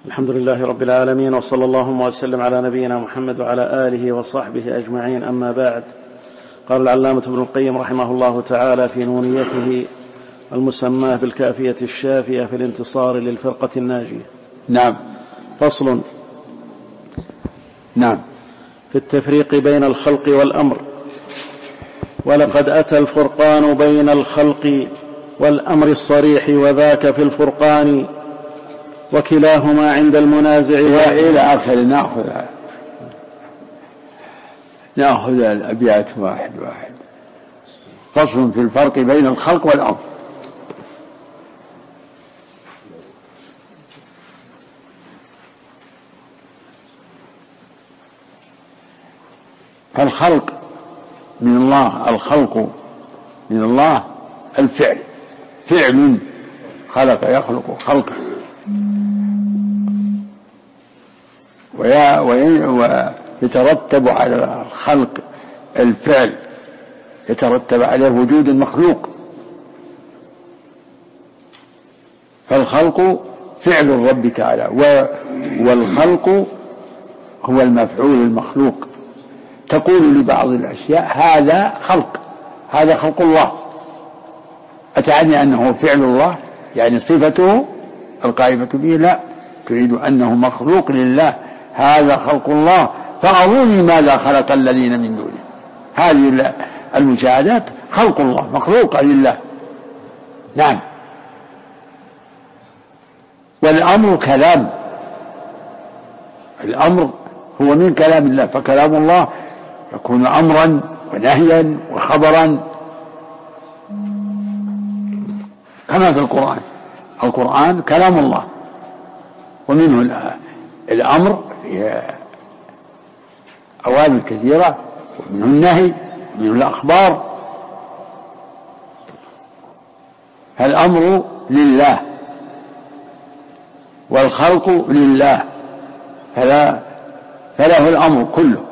الحمد لله رب العالمين، وصلى اللهم وسلم على نبينا محمد وعلى آله وصحبه أجمعين. أما بعد، قال العلامة ابن القيم رحمه الله تعالى في نونيته المسماة بالكافية الشافية في الانتصار للفرقة الناجية. نعم. فصل. نعم. في التفريق بين الخلق والأمر. ولقد أتى الفرقان بين الخلق والأمر الصريح، وذاك في الفرقان، وكلاهما عند المنازع إلى آخر. نأخذ الأبيات واحد واحد. فصل في الفرق بين الخلق والأمر. الخلق من الله، الخلق من الله الفعل، فعل خلق يخلق خلقه، ويترتب على الخلق الفعل، يترتب عليه وجود المخلوق. فالخلق فعل الرب تعالى، والخلق هو المفعول المخلوق. تقول لبعض الأشياء هذا خلق الله، أتعني أنه فعل الله يعني صفته القائمة به؟ لا، تريد أنه مخلوق لله، هذا خلق الله، فأروني ماذا خلق الذين من دونه. هذه المشاهدات خلق الله، مخلوقة لله. نعم. والأمر كلام، الأمر هو من كلام الله، فكلام الله يكون أمرا ونهيا وخبرا، كما في القرآن كلام الله، ومنه الأمر في أوامر كثيرة، ومنه النهي، ومنه الأخبار. فالأمر لله والخلق لله، فله الأمر كله.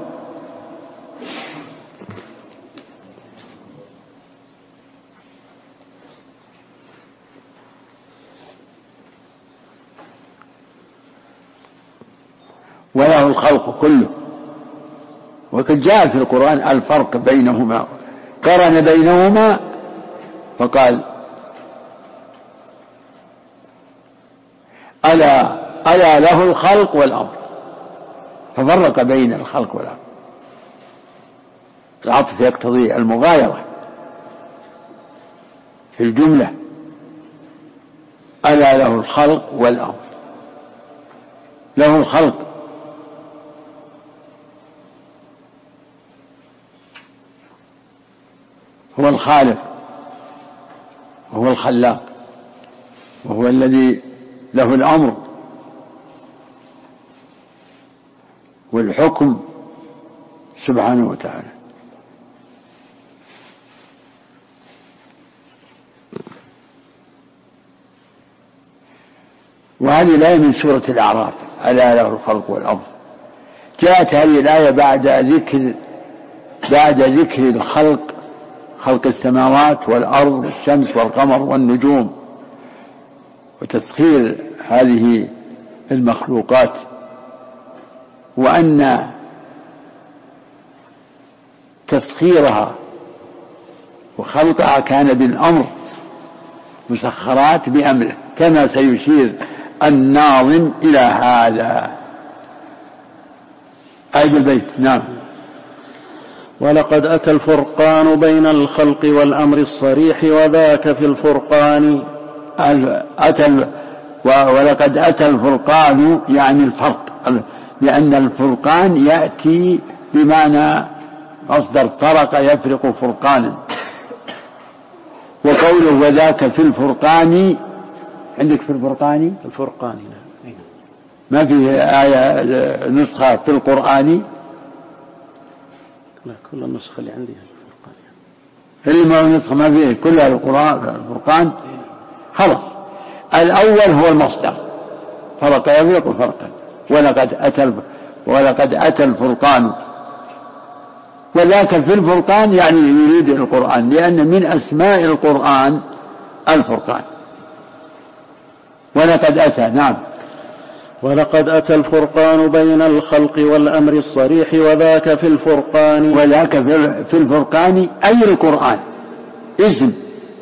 وله الخلق كله. وقد جاء في القرآن الفرق بينهما، قرن بينهما فقال ألا له الخلق والأمر، ففرق بين الخلق والأمر. العطف يقتضي المغايرة في الجملة. ألا له الخلق والأمر، له الخلق هو الخالق، وهو الخلاق، وهو الذي له الأمر والحكم سبحانه وتعالى. وهذه الآية من سورة الأعراف، ألا له الخلق والأمر. جاءت هذه الآية بعد ذكر الخلق، خلق السماوات والأرض والشمس والقمر والنجوم، وتسخير هذه المخلوقات، وأن تسخيرها وخلقها كان بالأمر، مسخرات بأمره، كما سيشير الناظم إلى هذا. آية البيت. نعم. ولقد أتى الفرقان بين الخلق والأمر الصريح، وذاك في الفرقان. ولقد أتى الفرقان يعني الفرق، لأن الفرقان يأتي بمعنى مصدر فرق يفرق فرقانا. وقوله وذاك في الفرقان، عندك في الفرقان ما في آية نسخة في القرآن؟ لا، كل النسخة اللي عندي الفرقان، اللي ما نسخة ما فيه كلها الفرقان. خلاص، الأول هو المصدر، فرق يفرق فرقا. ولقد أتى الفرقان، وذاك في الفرقان يعني يريد القرآن، لأن من أسماء القرآن الفرقان. ولقد أتى. نعم. ولقد أتى الفرقان بين الخلق والأمر الصريح وذاك في الفرقان. وذاك في الفرقان أي القرآن اسم،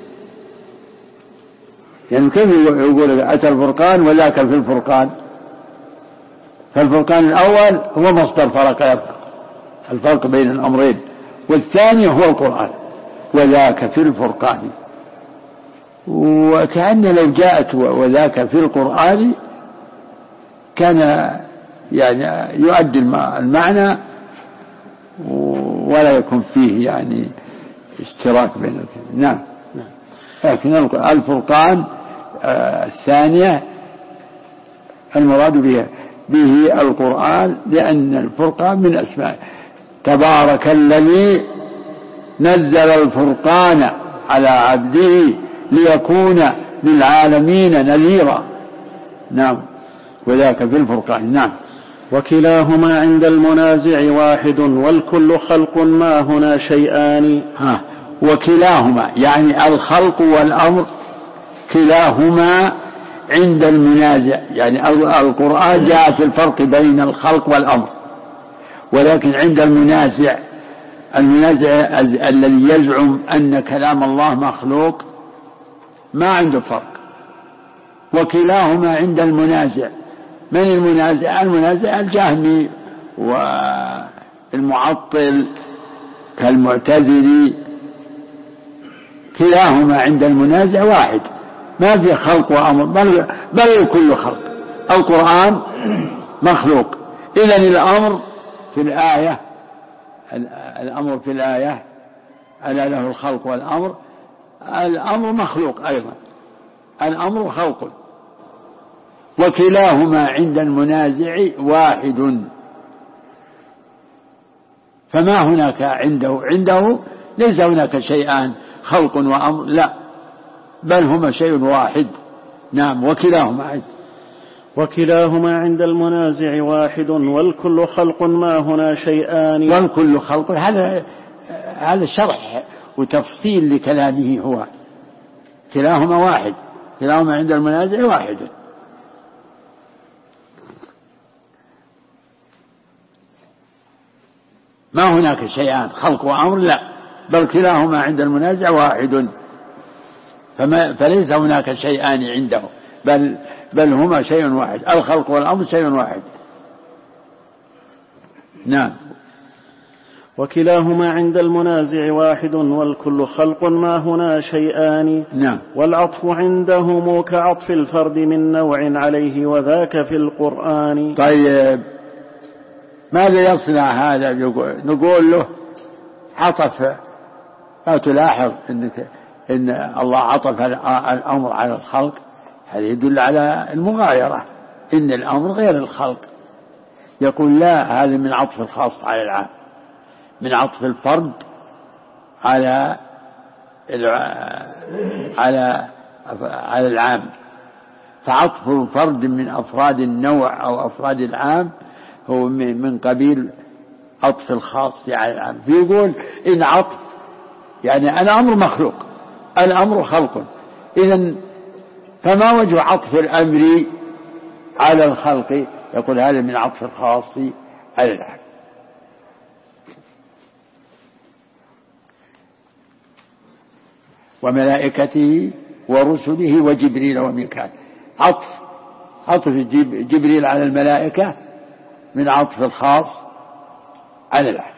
يعني كيف يقول أتى الفرقان وذاك في الفرقان؟ فالفرقان الأول هو مصدر فرق يبقى الفرق بين الأمرين، والثاني هو القرآن وذاك في الفرقان. وكأن لو جاءت وذاك في القرآن كان يعني يؤدي المعنى ولا يكون فيه يعني اشتراك بين الكلمة. نعم. لكن الفرقان الثانية المراد به القرآن، لأن الفرقان من أسماء تبارك الذي نزل الفرقان على عبده ليكون للعالمين نذيرا. نعم. وذاك في الفرقان. نعم. وكلاهما عند المنازع واحد والكل خلق ما هنا شيئان. وكلاهما يعني الخلق والأمر كلاهما عند المنازع، يعني القرآن جاء في الفرق بين الخلق والأمر، ولكن عند المنازع الذي يزعم أن كلام الله مخلوق ما عنده فرق. وكلاهما عند المنازع. من المنازع؟ المنازع الجهمي والمعطل كالمعتزلي، كلاهما عند المنازع واحد، ما في خلق وأمر، بل الكل خلق. القرآن مخلوق، إذن الأمر في الآية، الأمر في الآية ألا له الخلق والأمر، الأمر مخلوق أيضا، الأمر خلق. وكلاهما عند المنازع واحد، فما هناك عنده ليس هناك شيئان خلق وأمر، لا، بل هما شيء واحد. نعم. وكلاهما عند المنازع واحد والكل خلق ما هنا شيئان. والكل خلق هذا شرح وتفصيل لكلامه. هو كلاهما واحد، كلاهما عند المنازع واحد. ما هناك شيئان خلق وأمر، لا، بل كلاهما عند المنازع واحد، فليس هناك شيئان عنده، بل هما شيء واحد، الخلق والأمر شيء واحد. نعم. وكلاهما عند المنازع واحد والكل خلق ما هنا شيئان. نعم. والعطف عندهم كعطف الفرد من نوع عليه وذاك في القرآن. طيب، ماذا يصنع هذا؟ نقول له عطف، لا تلاحظ إن الله عطف الأمر على الخلق، هذا يدل على المغايرة، إن الأمر غير الخلق. يقول لا، هذا من عطف الخاص على العام، من عطف الفرد على العام. فعطف الفرد من أفراد النوع أو أفراد العام هو من قبيل عطف الخاص على العام. بيقول إن عطف يعني الأمر مخلوق، الأمر خلق، إذن فما وجه عطف الأمر على الخلق؟ يقول هذا من عطف الخاص على العام. وملائكته ورسله وجبريل وميكال، عطف جبريل على الملائكة من عطف الخاص على العام.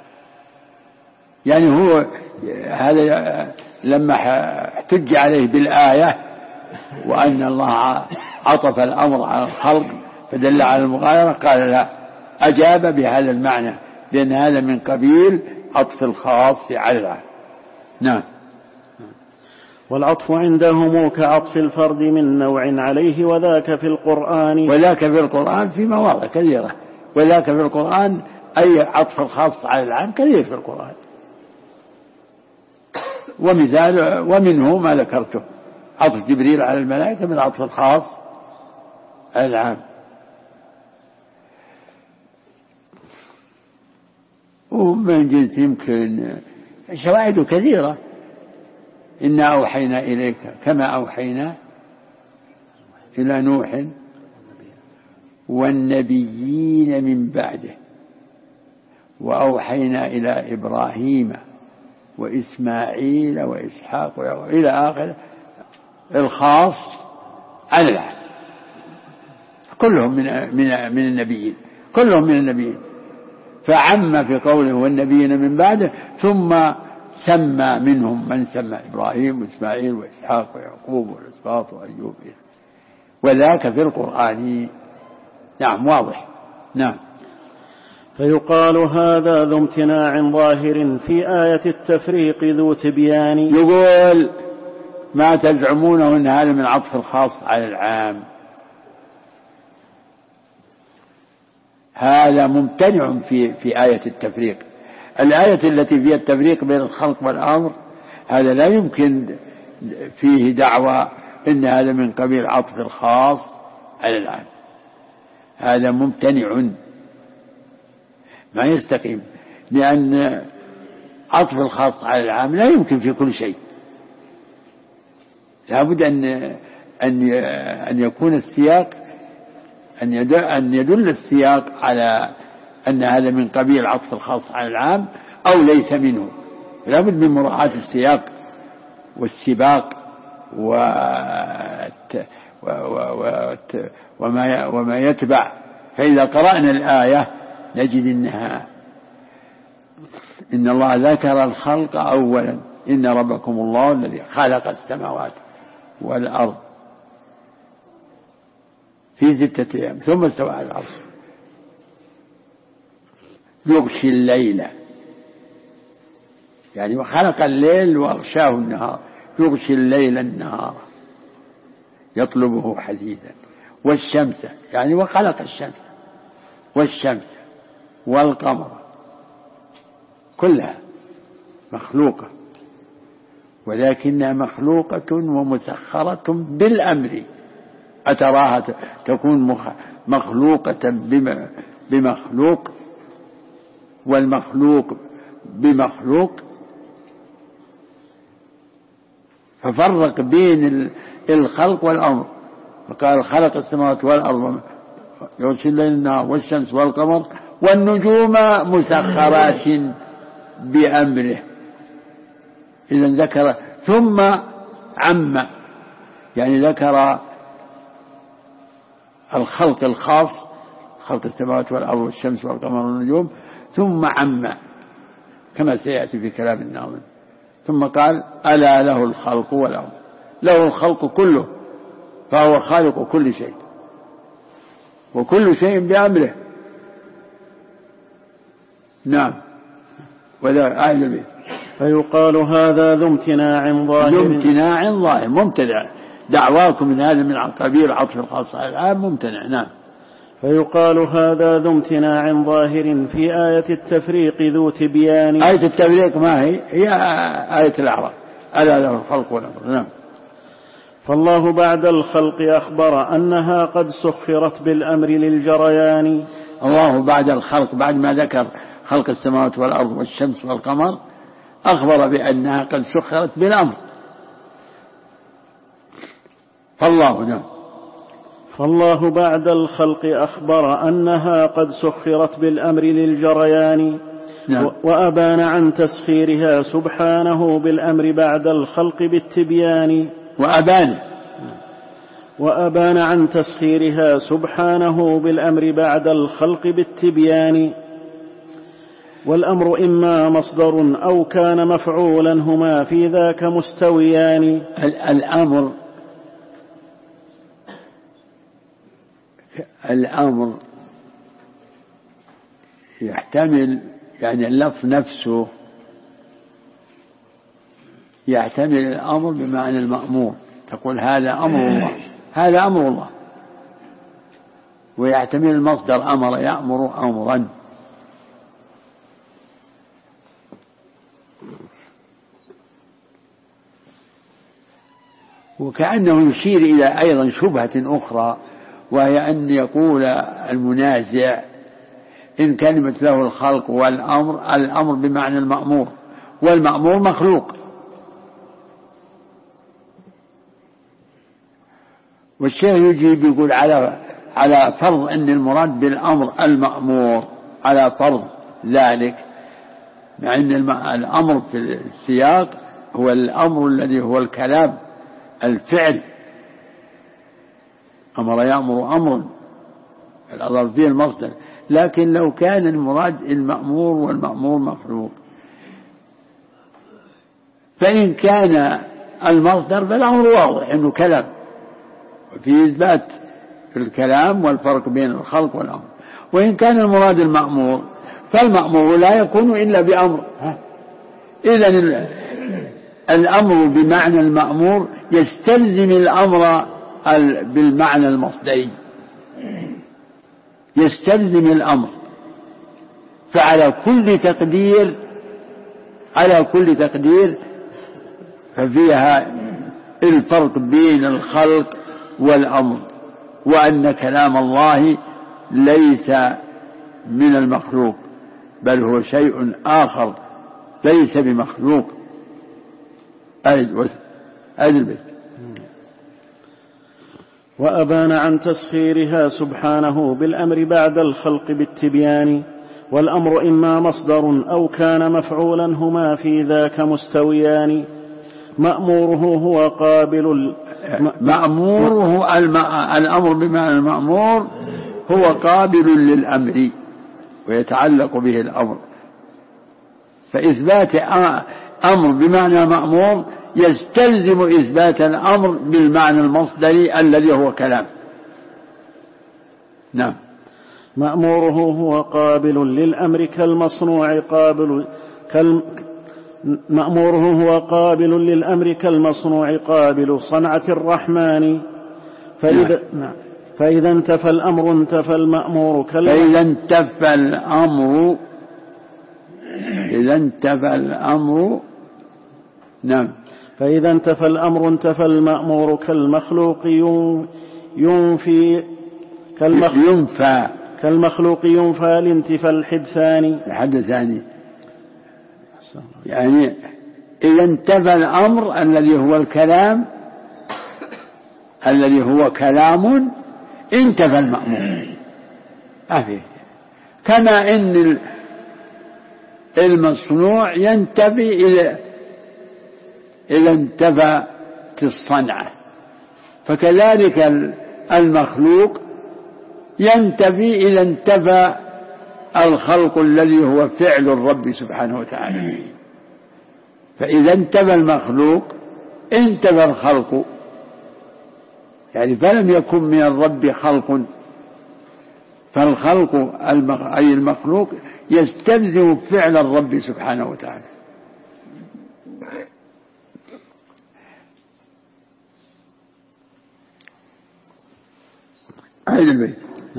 يعني هو هذا لما احتج عليه بالآية وأن الله عطف الأمر على الخلق فدل على المغايرة، قال لا، أجاب بهذا المعنى، لأن هذا من قبيل عطف الخاص على العام. نعم. والعطف عندهم كعطف الفرد من نوع عليه وذاك في القرآن. وذاك في القرآن في مواضع كثيرة، وذاك في القرآن أي عطف الخاص على العام كثير في القرآن، ومثال ومنه ما ذكرته، عطف جبريل على الملائكة من عطف الخاص على العام. ومن جنس يمكن شواهد كثيرة، إنا أوحينا إليك كما أوحينا إلى نوح والنبيين من بعده وأوحينا إلى إبراهيم وإسماعيل وإسحاق إلى آخر الخاص على العام، كلهم من النبيين، كلهم من النبيين، فعم في قوله والنبيين من بعده، ثم سمى منهم من سمى إبراهيم وإسماعيل وإسحاق ويعقوب والأسباط وأيوب، وذاك في القرآن. نعم واضح. نعم. فيقال هذا ذو امتناع ظاهر في آية التفريق ذو تبيان. يقول ما تزعمونه أن هذا من عطف الخاص على العام، هذا ممتنع في آية التفريق. الآية التي فيها التفريق بين الخلق والأمر هذا لا يمكن فيه دعوى إن هذا من قبيل عطف الخاص على العام، هذا ممتنع ما يستقيم، لأن عطف الخاص على العام لا يمكن في كل شيء، لابد أن يكون السياق، أن يدل السياق على أن هذا من قبيل عطف الخاص على العام أو ليس منه، لابد من مراعاة السياق والسباق وما يتبع. فإذا قرأنا الآية نجد إن الله ذكر الخلق أولا، إن ربكم الله الذي خلق السماوات والأرض في 6 أيام ثم استوى على العرش يغشي الليل، يعني وخلق الليل وأغشاه النهار، يغشي الليل النهار يطلبه حثيثا، والشمس يعني وخلق الشمس والشمس والقمر كلها مخلوقة، ولكنها مخلوقة ومسخرة بالأمر. أتراها تكون مخلوقة بمخلوق والمخلوق بمخلوق؟ ففرق بين الخلق والأمر، فقال خلق السماوات والأرض يغشي الليل النهار والشمس والقمر والنجوم مسخرات بأمره. إذا ذكر ثم عم، يعني ذكر الخلق الخاص، خلق السماوات والأرض والشمس والقمر والنجوم، ثم عم كما سيأتي في كلام الناظم، ثم قال ألا له الخلق والأمر، له الخلق كله، فهو خالق كل شيء وكل شيء بأمره. نعم. وذا آية البيت. فيقال هذا ذو امتناع ظاهر، ذو امتناع ظاهر، ممتنع، دعواكم من هذا من قبيل عطف الخاص على العام ممتنع. نعم. فيقال هذا ذو امتناع ظاهر في آية التفريق ذو تبيان. آية التفريق ما هي آية الأعراف، ألا له الخلق والأمر. نعم. فالله بعد الخلق أخبر أنها قد سخرت بالأمر للجريان. الله بعد الخلق، بعد ما ذكر خلق السماوات والأرض والشمس والقمر، أخبر بأنها قد سخرت بالأمر. فالله بعد الخلق أخبر أنها قد سخرت بالأمر للجريان. نعم. وأبان عن تسخيرها سبحانه بالأمر بعد الخلق بالتبيان. وأبان عن تسخيرها سبحانه بالأمر بعد الخلق بالتبيان. والأمر إما مصدر أو كان مفعولا، هما في ذاك مستويان. الأمر يحتمل، يعني اللفظ نفسه يحتمل الأمر بمعنى المأمور، تقول هذا أمر الله، هذا أمر الله، ويحتمل المصدر أمر يأمر أمرا. وكأنه يشير إلى أيضا شبهة أخرى، وهي أن يقول المنازع إن كلمة له الخلق والأمر، الأمر بمعنى المأمور، والمأمور مخلوق، والشيخ يجيب يقول على فرض أن المراد بالأمر المأمور، على فرض ذلك، مع أن الأمر في السياق هو الأمر الذي هو الكلام، الفعل، أمر يأمر أمر، الأضر فيه المصدر. لكن لو كان المراد المأمور والمأمور مخلوق، فإن كان المصدر فالأمر واضح أنه كلام، وفي إثبات الكلام والفرق بين الخلق والأمر. وإن كان المراد المأمور فالمأمور لا يكون إلا بأمر. إذن الأمر بمعنى المأمور يستلزم الأمر بالمعنى المصدري، يستلزم الأمر. فعلى كل تقدير ففيها الفرق بين الخلق والأمر، وأن كلام الله ليس من المخلوق بل هو شيء آخر ليس بمخلوق. البيت. وأبان عن تسخيرها سبحانه بالأمر بعد الخلق بالتبيان، والأمر إما مصدر أو كان مفعولا هما في ذاك مستويان. مأموره هو قابل مأموره الأمر بمعنى المأمور هو قابل للأمر ويتعلق به الأمر، فإثبات أمر بمعنى مأمور يستلزم إثبات الأمر بالمعنى المصدري الذي هو كلام. نعم. مأموره هو قابل للأمر كالمصنوع مأموره هو قابل للأمر كالمصنوع قابل صنعة الرحمن. فإذا انتفى الأمر انتفى المأمور نعم. فإذا انتفى الأمر انتفى المأمور كالمخلوق ينفى لانتفى الحدثان. يعني إذا انتفى الأمر الذي هو الكلام الذي هو كلام انتفى المأمور. كما إن المصنوع ينتفي إذا انتفى الصنعة، فكذلك المخلوق ينتفي إذا انتفى الخلق الذي هو فعل الرب سبحانه وتعالى. فإذا انتفى المخلوق انتفى الخلق، يعني فلم يكن من الرب خلق، فالخلق أي المخلوق يستلزم فعل الرب سبحانه وتعالى. البيت.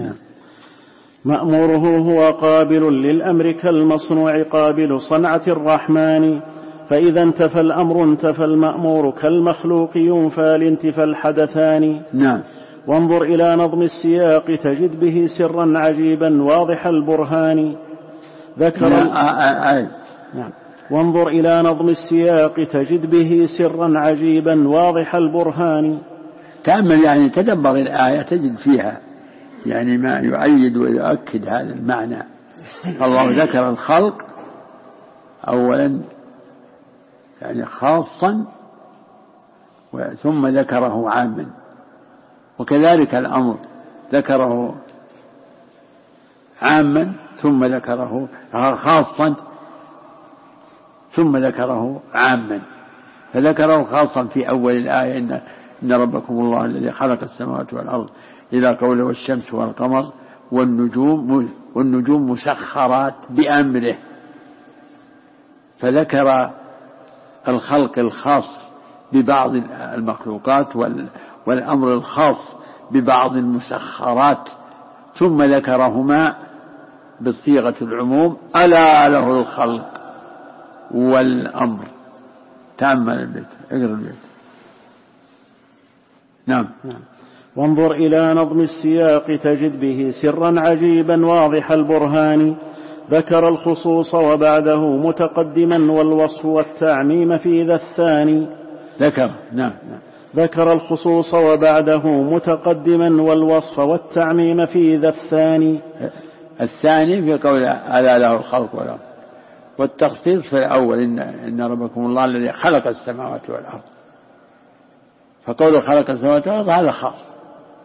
مأموره هو قابل للأمر كالمصنوع قابل صنعة الرحمن. فإذا انتفى الأمر انتفى المأمور كالمخلوق ينفى لانتفى الحدثان. نعم. وانظر إلى نظم السياق تجد به سرا عجيبا واضح البرهان. وانظر إلى نظم السياق تجد به سرا عجيبا واضح البرهان. تأمل يعني تدبر الآية تجد فيها يعني ما يؤيد ويؤكد هذا المعنى. الله ذكر الخلق أولا يعني خاصا ثم ذكره عاما، وكذلك الأمر ذكره عاما ثم ذكره خاصا ثم ذكره عاما. فذكره خاصا في أول الآية إن ربكم الله الذي خلق السماوات والأرض إلى قوله والشمس والقمر والنجوم مسخرات بأمره، فذكر الخلق الخاص ببعض المخلوقات والأمر الخاص ببعض المسخرات، ثم ذكرهما بصيغة العموم ألا له الخلق والأمر. تأمل البيت، اقرأ البيت. نعم. وانظر إلى نظم السياق تجد به سرا عجيبا واضح البرهان. ذكر الخصوص وبعده متقدما والوصف والتعميم في ذا الثاني. ذكر الخصوص وبعده متقدما والوصف والتعميم في ذا الثاني. الثاني في قول ألا له الخلق والأمر، والتخصيص في الأول إن ربكم الله الذي خلق السماوات والأرض، فقول خلق السماوات والأرض هذا خاص.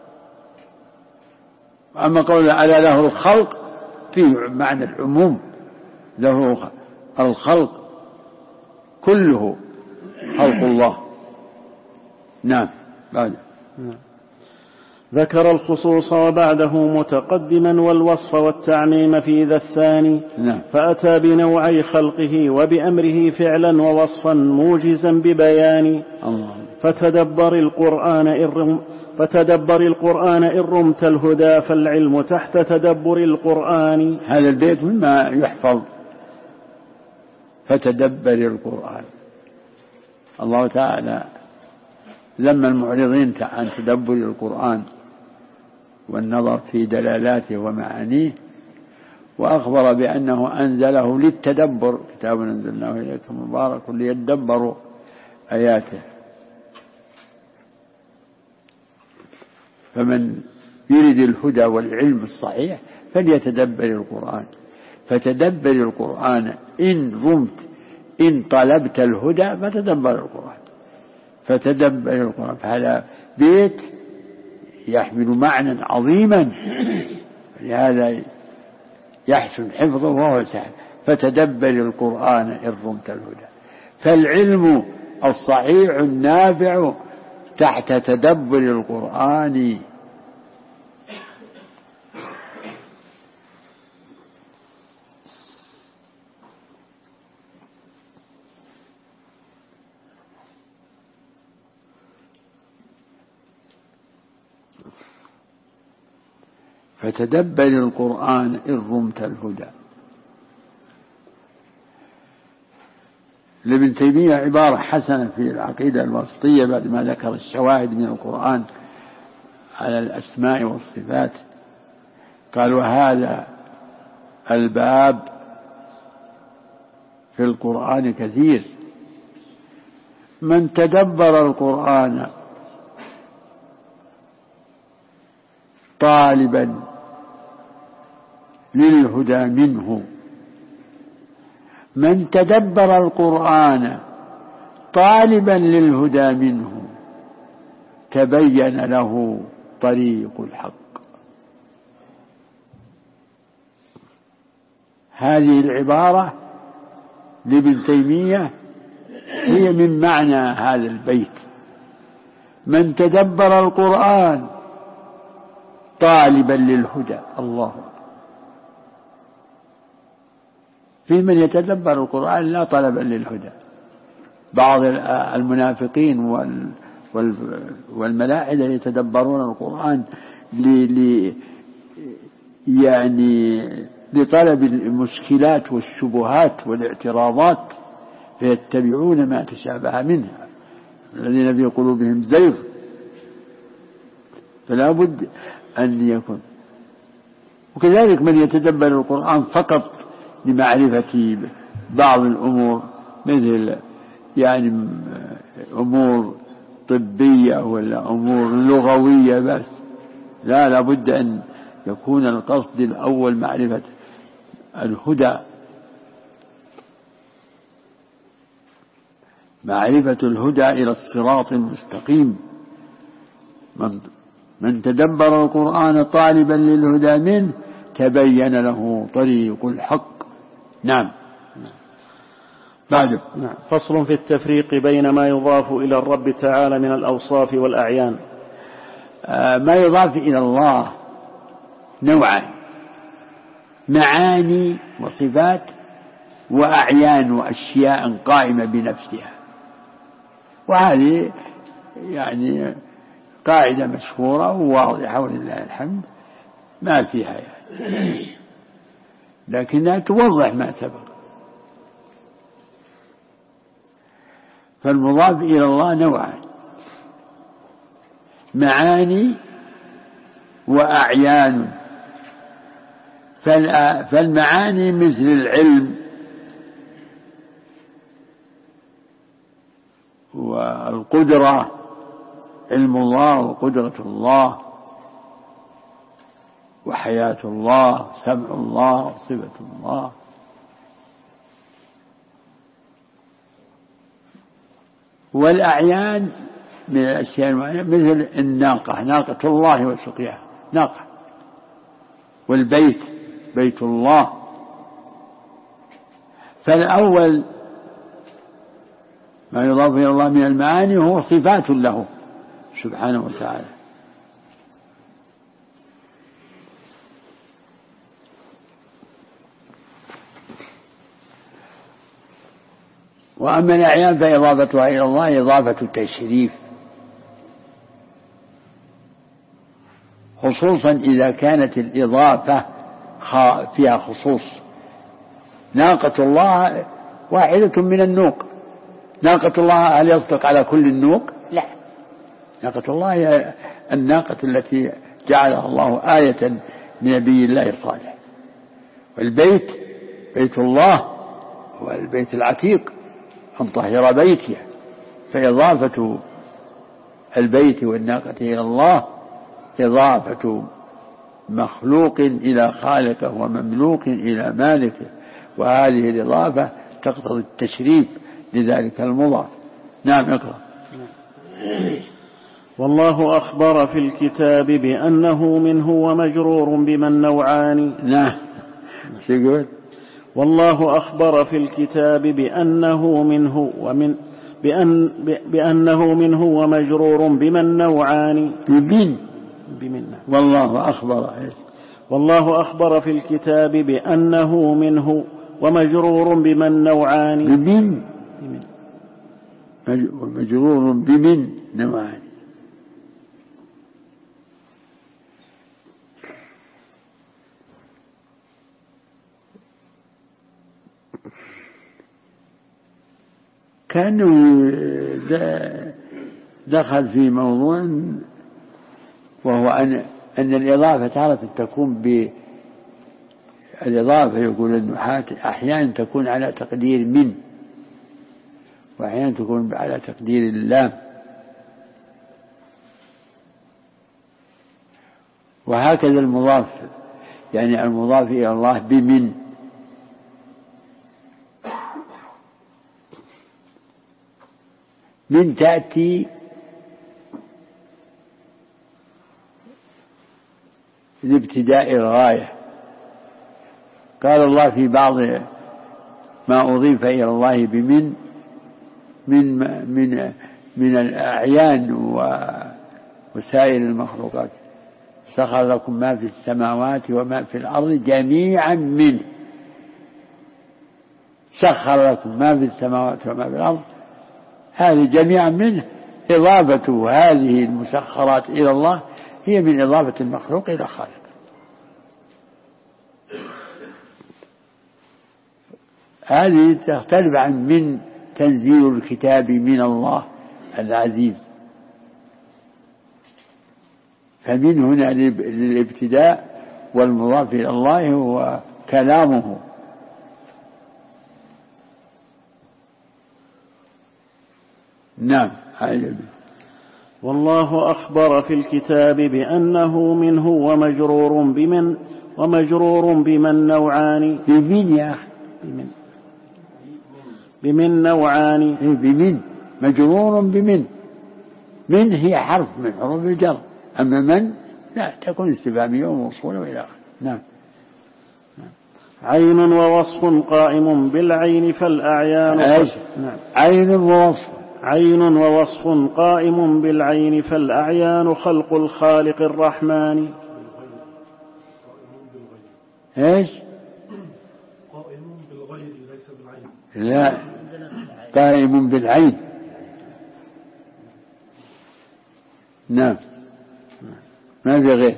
أما قول ألا له الخلق في معنى العموم، له الخلق كله خلق الله. نعم. بعد ذكر الخصوص وبعده متقدما والوصف والتعميم في ذا الثاني. نعم. فأتى بنوعي خلقه وبأمره فعلا ووصفا موجزا ببيان. الله. فتدبر القرآن إن رمت الهدى فالعلم تحت تدبر القرآن. هذا البيت مما يحفظ، فتدبر القرآن. الله تعالى لما المعرضين عن تدبر القرآن والنظر في دلالاته ومعانيه، وأخبر بأنه أنزله للتدبر، كتاب أنزلناه إليك مبارك ليدبروا آياته. فمن يريد الهدى والعلم الصحيح فليتدبر القرآن. فتدبر القرآن إن طلبت الهدى فتدبر القرآن. فتدبر القرآن. فهذا بيت يحمل معنى عظيما، لهذا يحسن حفظه وهو سهل. فتدبر القرآن إن رمت الهدى. فالعلم الصحيح النافع تحت تدبر القرآن. فتدبر القرآن إن رمت الهدى. لابن تيمية عبارة حسنة في العقيدة الواسطية بعد ما ذكر الشواهد من القرآن على الأسماء والصفات، قال: وهذا الباب في القرآن كثير، من تدبر القرآن طالبا للهدى منه، من تدبر القرآن طالبا للهدى منه تبين له طريق الحق. هذه العبارة لابن تيمية هي من معنى هذا البيت: من تدبر القرآن طالبا للهدى. الله. في من يتدبر القرآن لا طلبا للهدى. بعض المنافقين والملاحدة يتدبرون القرآن يعني لطلب المشكلات والشبهات والاعتراضات، فيتبعون ما تشابه منها، الذين في قلوبهم زيغ. فلا بد أن يكون. وكذلك من يتدبر القرآن فقط لمعرفة بعض الأمور، مثل يعني أمور طبية ولا أمور لغوية بس، لا بد أن يكون القصد الأول معرفة الهدى، معرفة الهدى إلى الصراط المستقيم. من تدبر القرآن طالبا للهدى منه تبين له طريق الحق. نعم. بعد. فصل في التفريق بين ما يضاف إلى الرب تعالى من الأوصاف والأعيان. ما يضاف إلى الله نوعان: معاني وصفات، وأعيان وأشياء قائمة بنفسها. وهذه يعني قاعدة مشهورة وواضحة ولله الحمد، ما فيها يعني، لكنها توضح ما سبق. فالمضاف إلى الله نوعان: معاني وأعيان. فالمعاني مثل العلم والقدرة علم الله وقدرة الله وحياة الله، سمع الله وصفة الله. والأعيان من الأشياء المعينة مثل الناقة، ناقة الله وسقياها ناقة، والبيت بيت الله. فالأول ما يضاف إلى الله من المعاني هو صفات له سبحانه وتعالى. وأما الأعيان فإضافتها إلى الله إضافة تشريف، خصوصا إذا كانت الإضافة فيها خصوص. ناقة الله واحدة من النوق، ناقة الله هل يصدق على كل النوق؟ لا، ناقة الله هي الناقة التي جعلها الله آية لنبي الله صالح. والبيت بيت الله هو البيت العتيق، أن طهر بيتي. فإضافة البيت والناقة إلى الله إضافة مخلوق إلى خالقه ومملوك إلى مالكه، وهذه الإضافة تقتضي التشريف لذلك المضاف. نعم اقرأ. والله أخبر في الكتاب بأنه منه ومجرور بمن نوعان. نعم سيقول والله أخبر في الكتاب بأنه منه بأنه منه ومجرور بمن نوعان. بمن. والله أخبر في الكتاب بأنه منه ومجرور بمن نوعان. ومجرور بمن نوعان. كأنه دخل في موضوع، وهو أن الإضافة تارة تكون الإضافة يقول النحاة أحيانا تكون على تقدير من، وأحيانا تكون على تقدير اللام، وهكذا المضاف، يعني المضاف إلى الله بمن. من تأتي لابتداء الغاية. قال الله في بعض ما أضيف إلى الله بمن من الأعيان وسائر المخلوقات: سخر لكم ما في السماوات وما في الأرض جميعا منه. سخر لكم ما في السماوات وما في الأرض، هذه جميعا منه. إضافة هذه المسخرات إلى الله هي من إضافة المخلوق إلى خالق. هذه تختلف عن من تنزيل الكتاب من الله العزيز، فمن هنا للابتداء، والمضاف إلى الله هو كلامه. نعم. والله أخبر في الكتاب بأنه منه ومجرور بمن نوعان. بمن يا أخي؟ بمن نوعان. بمن مجرور بمن. من هي حرف من حروف الجر، أما من لا تكون استفهامية وموصولة وإلى آخره. نعم. عين ووصف قائم بالعين فالأعيان. نعم. عين ووصف قائم بالعين فالأعيان خلق الخالق الرحمن. ايش؟ قائم بالغير ليس بالعين. لا، قائم بالعين. نعم، ما في غير.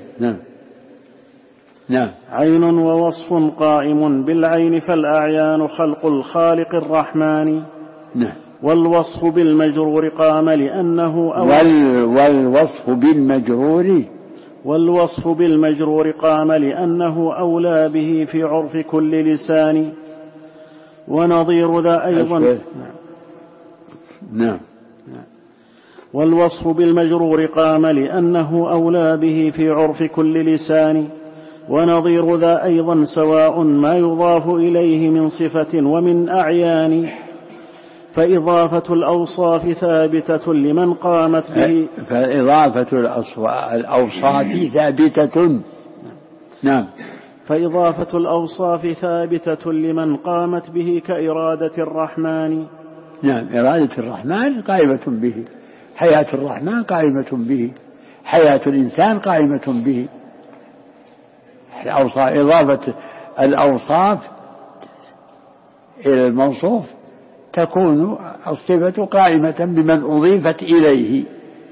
نعم. عين ووصف قائم بالعين فالأعيان خلق الخالق الرحمن. نعم. والوصف بالمجرور قام لأنه والوصف بالمجرور قام لأنه أولى به في عرف كل لسان، ونظير ذا أيضا. نعم. والوصف بالمجرور قام لأنه أولى به في عرف كل لسان. ونظير ذا أيضا سواء ما يضاف إليه من صفة ومن أعيان. فإضافة الأوصاف ثابتة لمن قامت به. فإضافة الأوصاف ثابتة. نعم. فإضافة الأوصاف ثابتة لمن قامت به كإرادة الرحمن. نعم، إرادة الرحمن قائمة به، حياة الرحمن قائمة به، حياة الإنسان قائمة به. إضافة الأوصاف إلى الموصوف تكون الصفة قائمة بمن أضيفت إليه.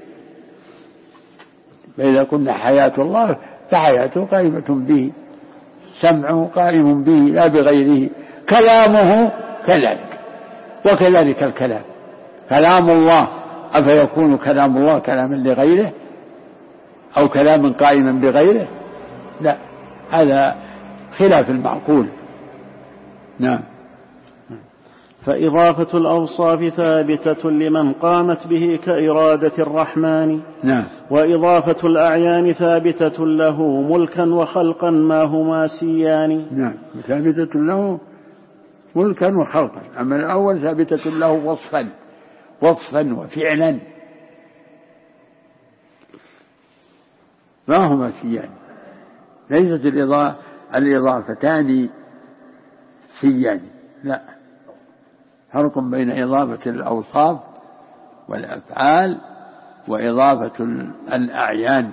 فإذا قلنا حياة الله فحياته قائمة به، سمعه قائم به لا بغيره، كلامه كذلك، وكذلك الكلام. كلام الله أفيكون كلام الله كلاما لغيره أو كلاما قائما بغيره؟ لا، هذا خلاف المعقول. نعم. فإضافة الأوصاف ثابتة لمن قامت به كإرادة الرحمن. نعم. وإضافة الأعيان ثابتة له ملكا وخلقا ما هما سيان. نعم، ثابتة له ملكا وخلقا. أما الأول ثابتة له وصفا وفعلا ما هما سيان. ليست الإضافتان سيان، لا، فرق بين إضافة الأوصاف والأفعال وإضافة الأعيان.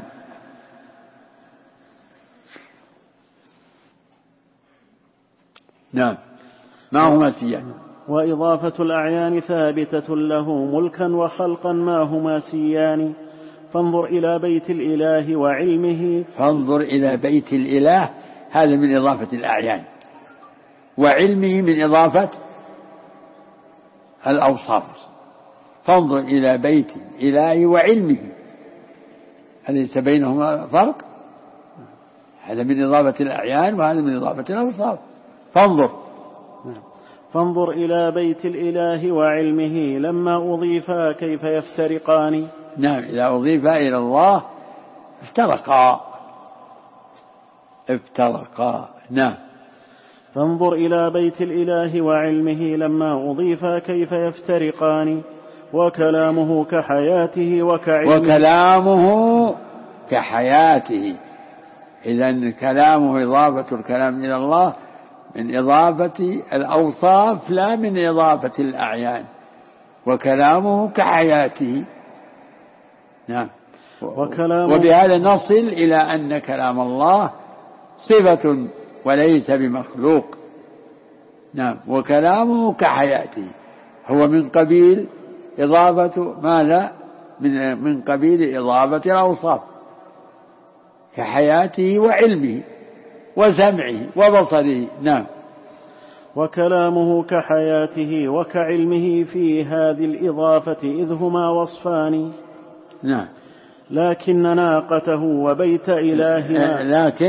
نعم، ما هما سيان. وإضافة الأعيان ثابتة له ملكا وخلقا ما هما سيان. فانظر إلى بيت الإله وعلمه. فانظر إلى بيت الإله، هذا من إضافة الأعيان، وعلمه من إضافة الأوصاف. فانظر إلى بيت الإله وعلمه، أليس بينهما فرق؟ هذا من إضافة الأعيان وهذا من إضافة الأوصاف. فانظر إلى بيت الإله وعلمه لما أضيفا كيف يفترقان. نعم، إذا أضيفا إلى الله افترقا. نعم. فانظر إلى بيت الإله وعلمه لما أضيفا كيف يفترقان. وكلامه كحياته وكلامه كحياته. إذن كلامه إضافة الكلام إلى الله من إضافة الأوصاف لا من إضافة الأعيان. وكلامه كحياته. نعم. وبهذا نصل إلى أن كلام الله صفة وليس بمخلوق. نعم. وكلامه كحياته هو من قبيل إضافة ماذا؟ من قبيل إضافة الأوصاف كحياته وعلمه وسمعه وبصره. نعم. وكلامه كحياته وكعلمه في هذه الإضافة إذ هما وصفان. نعم. لكن ناقته وبيت إلهنا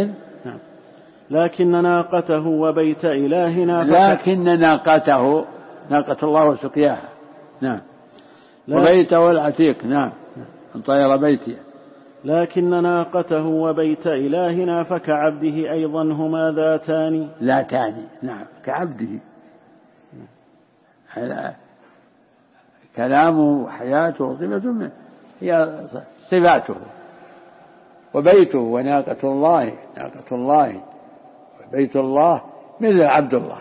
لكن ناقته وبيت إلهنا لكن ناقته ناقة الله وسقياها. نعم. وبيته العتيق. نعم، طير بيتي. لكن ناقته وبيت إلهنا فكعبده أيضا هما ذاتان. نعم، كعبده. كلامه وحياته وصفته هي صفاته. وبيته وناقة الله وبيت الله مثل عبد الله.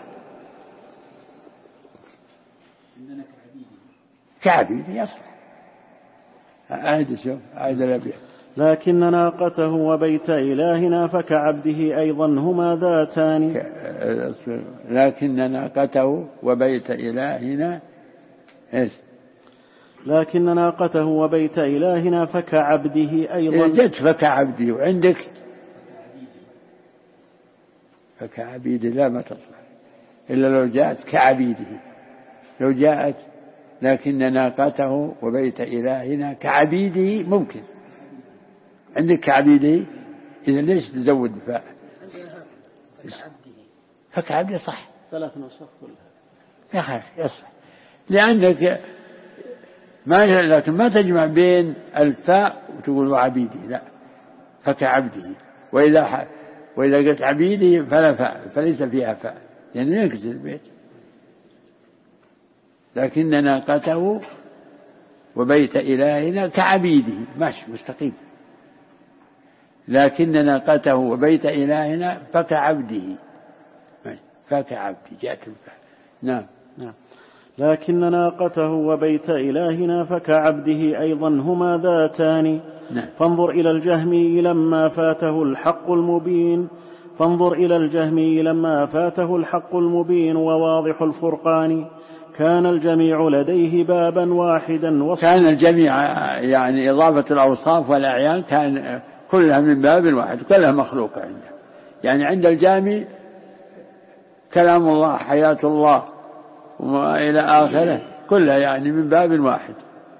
كعبيده يصلح. أعيد الأبيات. لكن ناقته وبيت إلهنا فكعبده أيضا هما ذاتان. لكن ناقته وبيت إلهنا لكن ناقته وبيت إلهنا فكعبده أيضا. جت فكعبده، وعندك فكعبيده لا ما تصلح إلا لو جاءت كعبيده. لو جاءت لكن ناقته وبيت إلهنا كعبيده ممكن. عندك كعبيده، إذا ليش تزود فاء؟ فكعبده صح. 3 نسخ كلها يا أخي يصح، لأنك لكن ما تجمع بين الفاء وتقول وعبيده، لا، فكعبده. وإذا قلت عبيده فلا فاء، فليس فيها فاء، يعني ينكسر البيت. لكن ناقته وبيت إلهنا كعبيده، ماشي مستقيم. لكن ناقته وبيت إلهنا فكعبده، فكعبده جاءت الفاء. نعم. لكن ناقته وبيت إلهنا فكعبده أيضا هما ذاتان. فانظر إلى الجهمي لما فاته الحق المبين وواضح الفرقان. كان الجميع لديه بابا واحدا. كان الجميع يعني إضافة الأوصاف والأعيان كان كلها من باب واحد، كلها مخلوقة عنده. يعني عند الجامع كلام الله، حياة الله وإلى آخره، كلها يعني من باب واحد.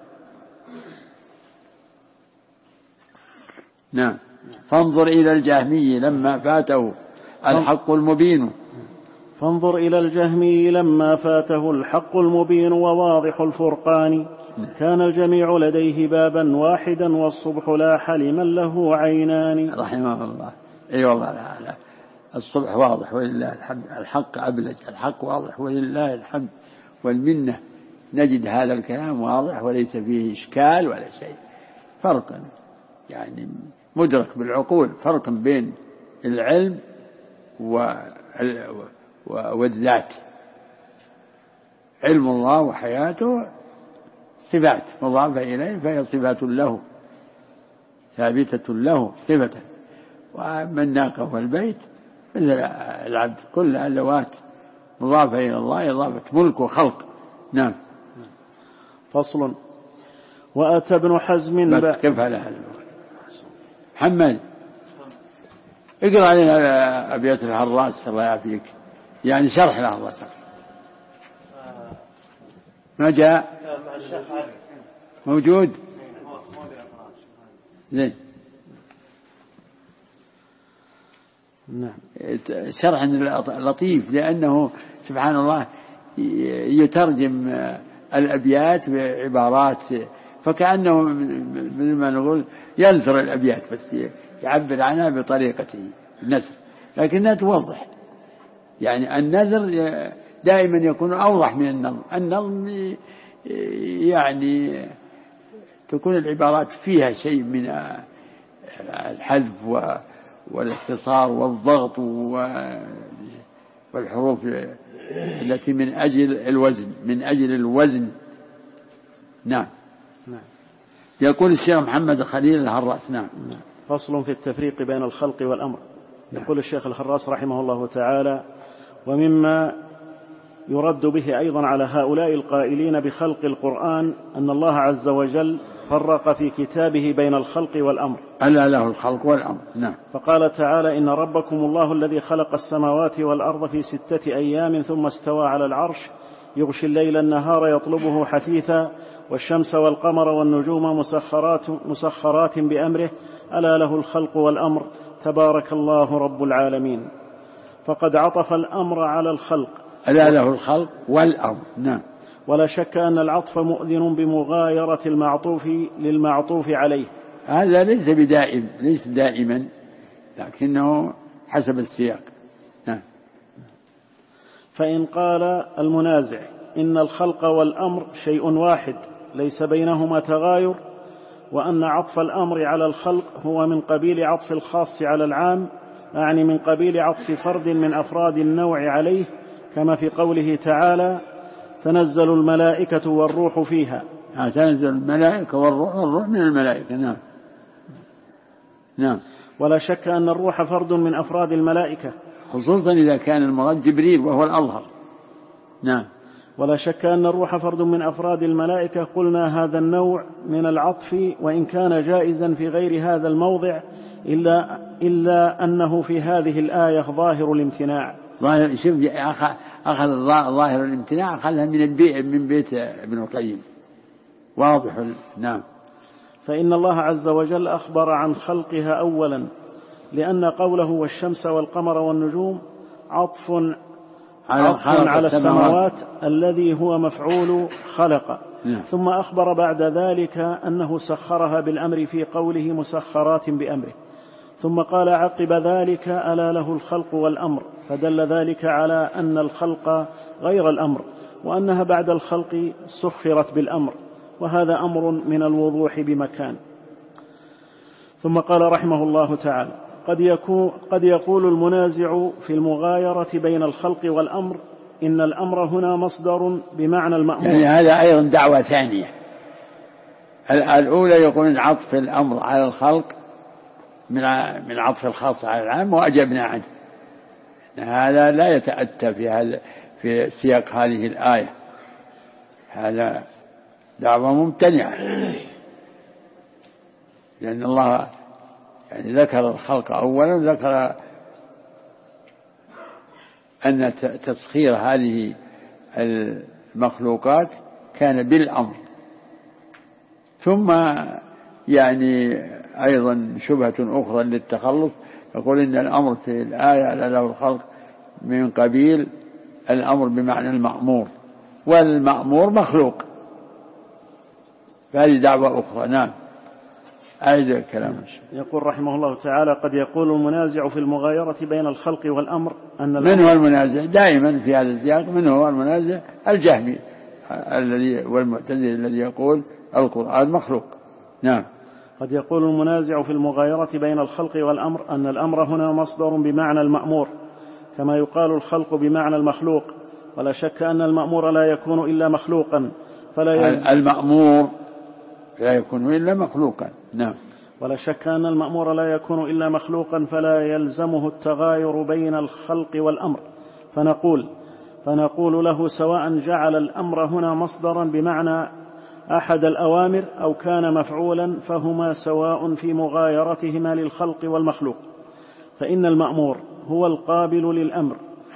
نعم. فانظر إلى الجهمي لما فاته الحق المبين. فانظر إلى الجهمي لما فاته الحق المبين وواضح الفرقان. كان الجميع لديه بابا واحدا والصبح لاح لمن له عينان. رحمه الله. أي والله، لا. الصبح واضح ولله الحمد، الحق أبلج، الحق واضح ولله الحمد والمنة. نجد هذا الكلام واضح وليس فيه إشكال ولا شيء. فرق يعني مدرك بالعقول، فرق بين العلم والذات. علم الله وحياته صفات مضافة إليه، فهي صفات له ثابتة له صفة. وأما الناقة والبيت مثل العبد، كل اللوات مضافة إلى الله، إضافة ملك وخلق. نعم. فصل. وأتى ابن حزم بس كيف على هذا محمد، اقرأ علينا أبيات الحراس الله يعافيك، يعني شرح الحراس. ما جاء موجود زين. نعم. شرح لطيف، لأنه سبحان الله يترجم الأبيات بعبارات، فكأنه مثل ما نقول ينثر الأبيات، بس يعبر عنها بطريقته النثر، لكنها توضح. يعني النثر دائما يكون أوضح من النظم. النظم يعني تكون العبارات فيها شيء من الحذف والاختصار والضغط والحروف التي من أجل الوزن. نعم. يقول الشيخ محمد خليل الحراس. نعم. فصل في التفريق بين الخلق والأمر. يقول الشيخ الحراس رحمه الله تعالى: ومما يرد به أيضا على هؤلاء القائلين بخلق القرآن أن الله عز وجل فرق في كتابه بين الخلق والأمر. ألا له الخلق والأمر. نعم. فقال تعالى: إن ربكم الله الذي خلق السماوات والأرض في 6 أيام ثم استوى على العرش يغشي الليل النهار يطلبه حثيثا والشمس والقمر والنجوم مسخرات بأمره ألا له الخلق والأمر تبارك الله رب العالمين. فقد عطف الأمر على الخلق. ألا له الخلق والأمر. نعم. ولا شك أن العطف مؤذن بمغايرة المعطوف للمعطوف عليه. هذا ليس دائما، لكنه حسب السياق. نعم. فإن قال المنازع إن الخلق والأمر شيء واحد ليس بينهما تغاير، وأن عطف الأمر على الخلق هو من قبيل عطف الخاص على العام، يعني من قبيل عطف فرد من أفراد النوع عليه، كما في قوله تعالى: تنزل الملائكة والروح فيها. تنزل الملائكة والروح من الملائكة. نعم. نعم. ولا شك أن الروح فرد من أفراد الملائكة، خصوصا إذا كان المراد جبريل وهو الأظهر. نعم. ولا شك أن الروح فرد من أفراد الملائكة. قلنا هذا النوع من العطف وإن كان جائزا في غير هذا الموضع إلا أنه في هذه الآية ظاهر الامتناع. شوف أخذ ظاهر الامتناع، أخذها من بيت ابن القيم، واضح. نعم. فإن الله عز وجل أخبر عن خلقها عطف على السماوات الذي هو مفعول خلق. ثم أخبر بعد ذلك أنه سخرها بالأمر في قوله مسخرات بأمره. ثم قال عقب ذلك ألا له الخلق والأمر، فدل ذلك على أن الخلق غير الأمر، وأنها بعد الخلق سخرت بالأمر، وهذا أمر من الوضوح بمكان. ثم قال رحمه الله تعالى: قد يقول المنازع في المغايرة بين الخلق والأمر إن الأمر هنا مصدر بمعنى المأمور. يعني هذا أيضا دعوة ثانية. الأولى يقولون عطف الأمر على الخلق من عطف الخاص على العام وأجبنا عنه. هذا لا يتأتى في سياق هذه الآية، هذا دعوة ممتنعة، لأن الله يعني ذكر الخلق أولا، ذكر أن تسخير هذه المخلوقات كان بالأمر. ثم يعني أيضا شبهة أخرى للتخلص، يقول إن الأمر في الآية له الخلق من قبيل الأمر بمعنى المأمور، والمأمور مخلوق، فهذه دعوة أخرى. نعم، أعيد الكلام. يقول رحمه الله تعالى: قد يقول المنازع في المغايرة بين الخلق والأمر أن من هو المنازع دائما في هذا السياق؟ من هو المنازع؟ الجهمي الذي والمعتزلي الذي يقول القرآن مخلوق. نعم. قد يقول المنازع في المغايرة بين الخلق والأمر أن الأمر هنا مصدر بمعنى المأمور، كما يقال الخلق بمعنى المخلوق، ولا شك أن المأمور لا يكون إلا مخلوقا، المأمور لا يكون إلا مخلوقا. نعم. ولا شك أن المأمور لا يكون إلا مخلوقا، فلا يلزمه التغاير بين الخلق والأمر، فنقول له سواء جعل الأمر هنا مصدرا بمعنى أحد الأوامر أو كان مفعولا، فهما سواء في مغايرتهما للخلق والمخلوق، فإن المأمور هو القابل للأمر.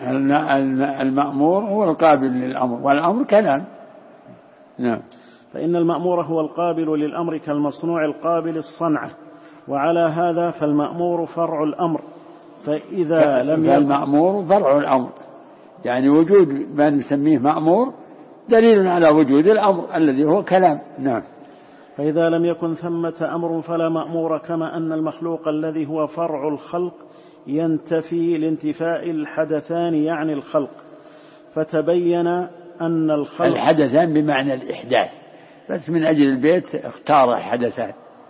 المأمور هو القابل للأمر، والأمر كلام. نعم. فإن المأمور هو القابل للأمر كالمصنوع القابل الصنعة، وعلى هذا فالمأمور فرع الأمر. فإذا لم يكن المأمور فرع الأمر، يعني وجود ما نسميه مأمور دليل على وجود الأمر الذي هو كلام. نعم. فإذا لم يكن ثمة أمر فلا مأمور، كما أن المخلوق الذي هو فرع الخلق ينتفي لانتفاء الحدثان يعني الخلق، فتبين أن الحدثان بمعنى الإحداث، بس من أجل البيت اختار حدثان.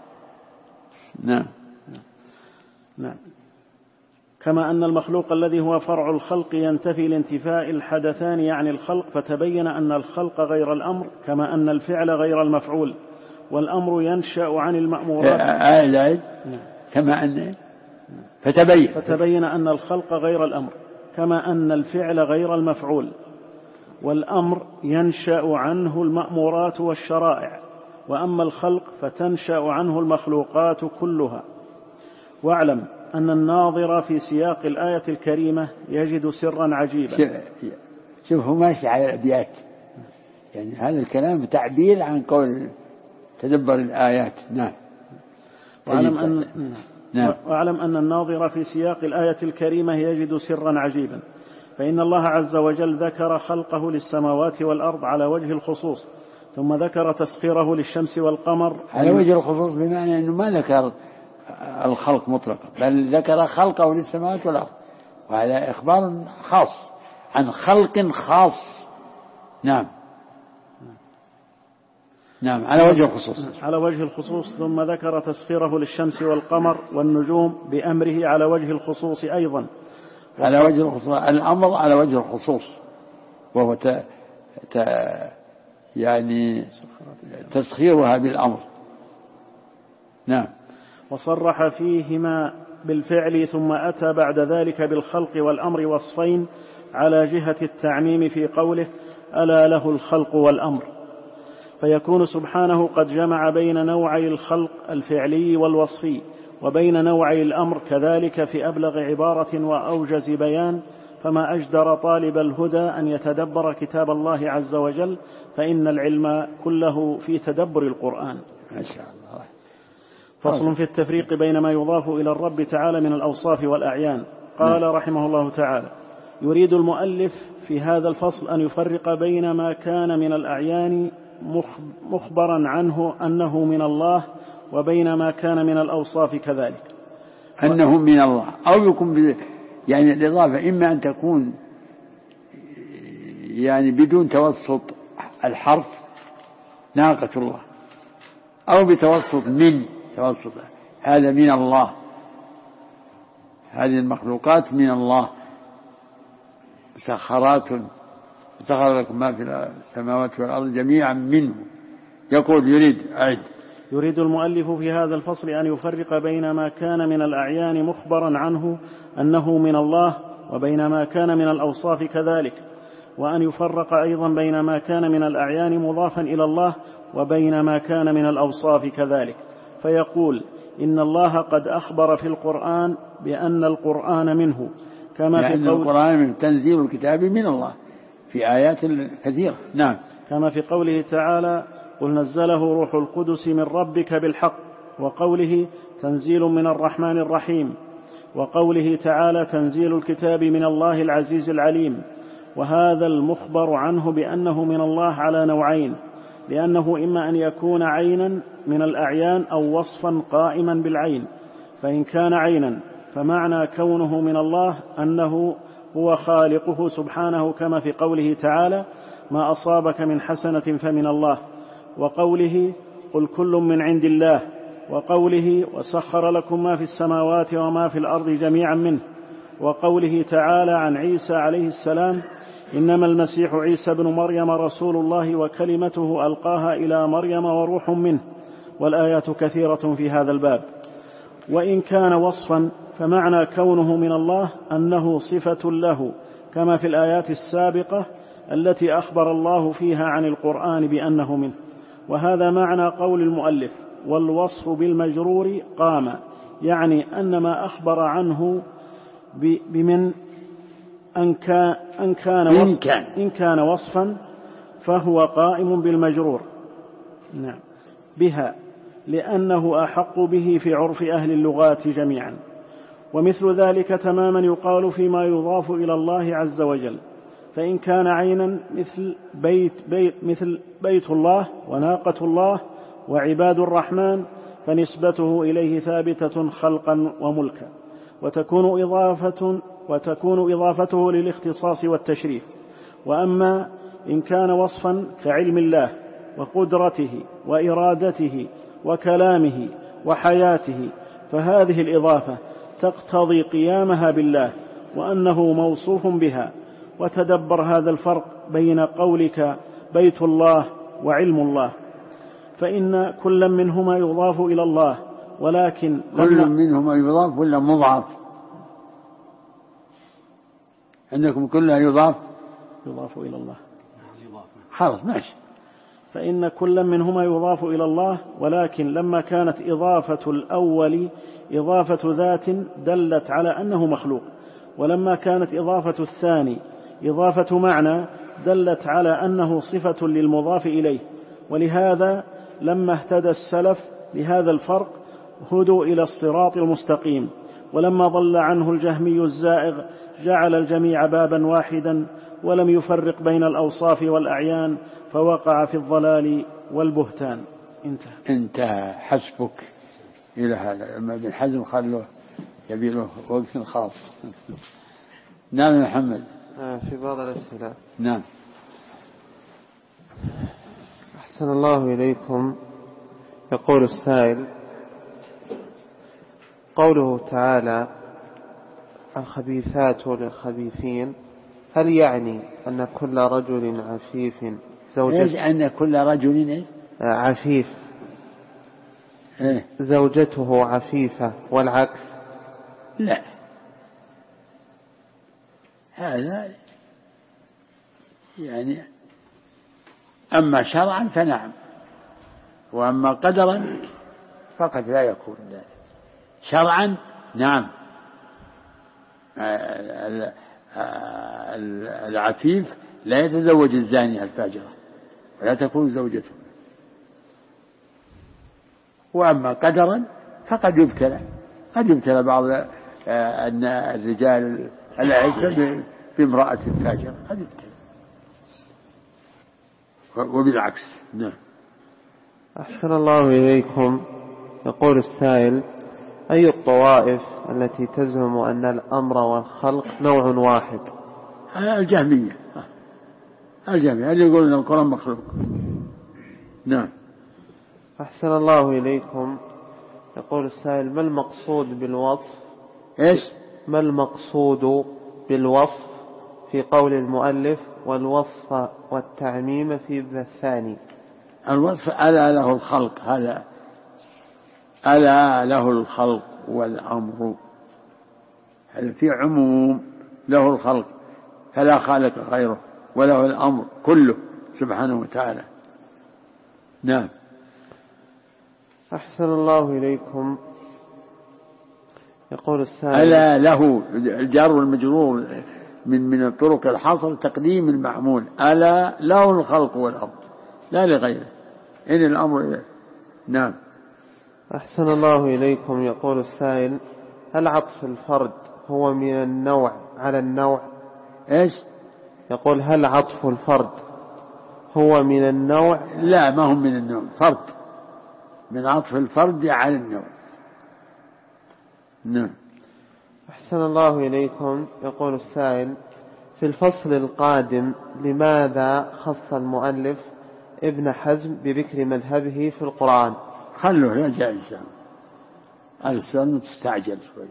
نعم. نعم. كما أن المخلوق الذي هو فرع الخلق ينتفي لانتفاء الحدثان يعني الخلق، فتبين أن الخلق غير الأمر، كما أن الفعل غير المفعول، والأمر ينشأ عن المأمورات. كما أن فتبين أن الخلق غير الأمر، كما أن الفعل غير المفعول، والأمر ينشأ عنه المأمورات والشرائع، وأما الخلق فتنشأ عنه المخلوقات كلها. واعلم أن الناظر في سياق الآية الكريمة يجد سرا عجيبا. شوفوا ماشي على الأبيات، يعني هذا الكلام تعبير عن قول تدبر الآيات. نعم. واعلم أن الناظر في سياق الآية الكريمة يجد سرا عجيبا، فإن الله عز وجل ذكر خلقه للسماوات والأرض على وجه الخصوص، ثم ذكر تسخيره للشمس والقمر على وجه الخصوص، بمعنى أنه ما ذكر الخلق مطلقا، بل ذكر خلقه للسماوات والأرض، وهذا إخبار خاص عن خلق خاص. نعم. نعم، على وجه الخصوص. على وجه الخصوص. ثم ذكر تسخيره للشمس والقمر والنجوم بأمره على وجه الخصوص أيضا. على وجه الخصوص، الأمر على وجه الخصوص، وهو يعني تسخيرها بالأمر. نعم. وصرح فيهما بالفعل، ثم أتى بعد ذلك بالخلق والأمر وصفين على جهة التعميم في قوله ألا له الخلق والأمر، فيكون سبحانه قد جمع بين نوعي الخلق الفعلي والوصفي، وبين نوعي الأمر كذلك في أبلغ عبارة وأوجز بيان. فما أجدر طالب الهدى أن يتدبر كتاب الله عز وجل، فإن العلم كله في تدبر القرآن. ما شاء الله. فصل في التفريق بين ما يضاف إلى الرب تعالى من الأوصاف والأعيان. قال رحمه الله تعالى: يريد المؤلف في هذا الفصل أن يفرق بين ما كان من الأعيان مخبرا عنه أنه من الله وبين ما كان من الأوصاف كذلك. أنه من الله أو يكون يعني الإضافة إما أن تكون يعني بدون توسط الحرف ناقة الله، أو بتوسط من توسط هذا من الله، هذه المخلوقات من الله مسخرات، سخر لكم ما في السماوات والأرض جميعا منه. يقول يريد المؤلف في هذا الفصل أن يفرق بين ما كان من الأعيان مخبرا عنه أنه من الله وبين ما كان من الأوصاف كذلك، وأن يفرق أيضا بين ما كان من الأعيان مضافا إلى الله وبين ما كان من الأوصاف كذلك. فيقول إن الله قد أخبر في القرآن بأن القرآن منه، كما في القرآن من تنزيل الكتاب من الله في آيات كثيرة. نعم. كما في قوله تعالى قل نزله روح القدس من ربك بالحق، وقوله تنزيل من الرحمن الرحيم، وقوله تعالى تنزيل الكتاب من الله العزيز العليم. وهذا المخبر عنه بأنه من الله على نوعين، لأنه إما أن يكون عينا من الأعيان أو وصفا قائما بالعين. فإن كان عينا فمعنى كونه من الله أنه هو خالقه سبحانه، كما في قوله تعالى ما أصابك من حسنة فمن الله، وقوله قل كل من عند الله، وقوله وسخر لكم ما في السماوات وما في الأرض جميعا منه، وقوله تعالى عن عيسى عليه السلام إنما المسيح عيسى بن مريم رسول الله وكلمته ألقاها إلى مريم وروح منه. والآيات كثيرة في هذا الباب. وإن كان وصفا فمعنى كونه من الله أنه صفة له، كما في الآيات السابقة التي أخبر الله فيها عن القرآن بأنه منه. وهذا معنى قول المؤلف والوصف بالمجرور قام، يعني أن ما أخبر عنه بمن إن كان وصفا فهو قائم بالمجرور. نعم بها، لأنه أحق به في عرف أهل اللغات جميعا. ومثل ذلك تماما يقال فيما يضاف إلى الله عز وجل. فإن كان عينا مثل بيت الله وناقة الله وعباد الرحمن فنسبته إليه ثابتة خلقا وملكا، وتكون إضافته للاختصاص والتشريف. وأما إن كان وصفا كعلم الله وقدرته وإرادته وكلامه وحياته فهذه الإضافة تقتضي قيامها بالله وأنه موصوف بها. وتدبر هذا الفرق بين قولك بيت الله وعلم الله، فإن كل منهما يضاف إلى الله، ولكن كل منهما يضاف ولا مضاف؟ عندكم كلها يضاف إلى الله. خلاص ماشي. فإن كل منهما يضاف إلى الله، ولكن لما كانت إضافة الأول إضافة ذات دلت على أنه مخلوق، ولما كانت إضافة الثاني إضافة معنى دلت على أنه صفة للمضاف إليه. ولهذا لما اهتدى السلف لهذا الفرق هدوا إلى الصراط المستقيم، ولما ضل عنه الجهمي الزائغ جعل الجميع بابا واحدا ولم يفرق بين الأوصاف والأعيان، فوقع في الضلال والبهتان. انتهى. حسبك إلى هذا. أما ابن حزم خلوه يبي له وقت خاص. نعم محمد. في بعض الأسئلة. نعم. أحسن الله إليكم. يقول السائل: قوله تعالى الخبيثات للخبيثين، هل يعني أن كل رجل عفيف أن كل رجل عفيف زوجته عفيفة والعكس؟ لا، هذا يعني أما شرعا فنعم، وأما قدرا فقد لا يكون ذلك. شرعا نعم، العفيف لا يتزوج الزانية الفاجرة ولا تكون زوجته. وأما قدرا فقد يبتلى، قد يبتلى بعض الرجال العفة بامرأة فاجرة هذا ابتلاء، وبالعكس. نعم. أحسن الله إليكم. يقول السائل: أي الطوائف التي تزعم أن الأمر والخلق نوع واحد؟ الجهمية اللي يقولون أن القرآن مخلوق. نعم. أحسن الله إليكم. يقول السائل: ما المقصود بالوصف؟ إيش؟ ما المقصود بالوصف في قول المؤلف والوصف والتعميم في الثاني؟ الوصف ألا له الخلق، هذا ألا له الخلق والأمر، هذا في عموم، له الخلق فلا خالق غيره، وله الأمر كله سبحانه وتعالى. نعم. أحسن الله إليكم. يقول السائل: ألا له الجار والمجرور من طرق الحصر تقديم المعمول، ألا له الخلق والأمر لا لغيره، إن الأمر إليه. نعم. أحسن الله إليكم. يقول السائل: هل عطف الفرد هو من النوع على النوع؟ إيش؟ يقول: هل عطف الفرد هو من النوع؟ لا، ما هم من النوع، فرد من عطف الفرد على النوع. نعم. أحسن الله إليكم. يقول السائل: في الفصل القادم لماذا خص المؤلف ابن حزم بذكر مذهبه في القرآن؟ خلوه يرجع إن شاء الله، هذا السؤال متستعجل شوي.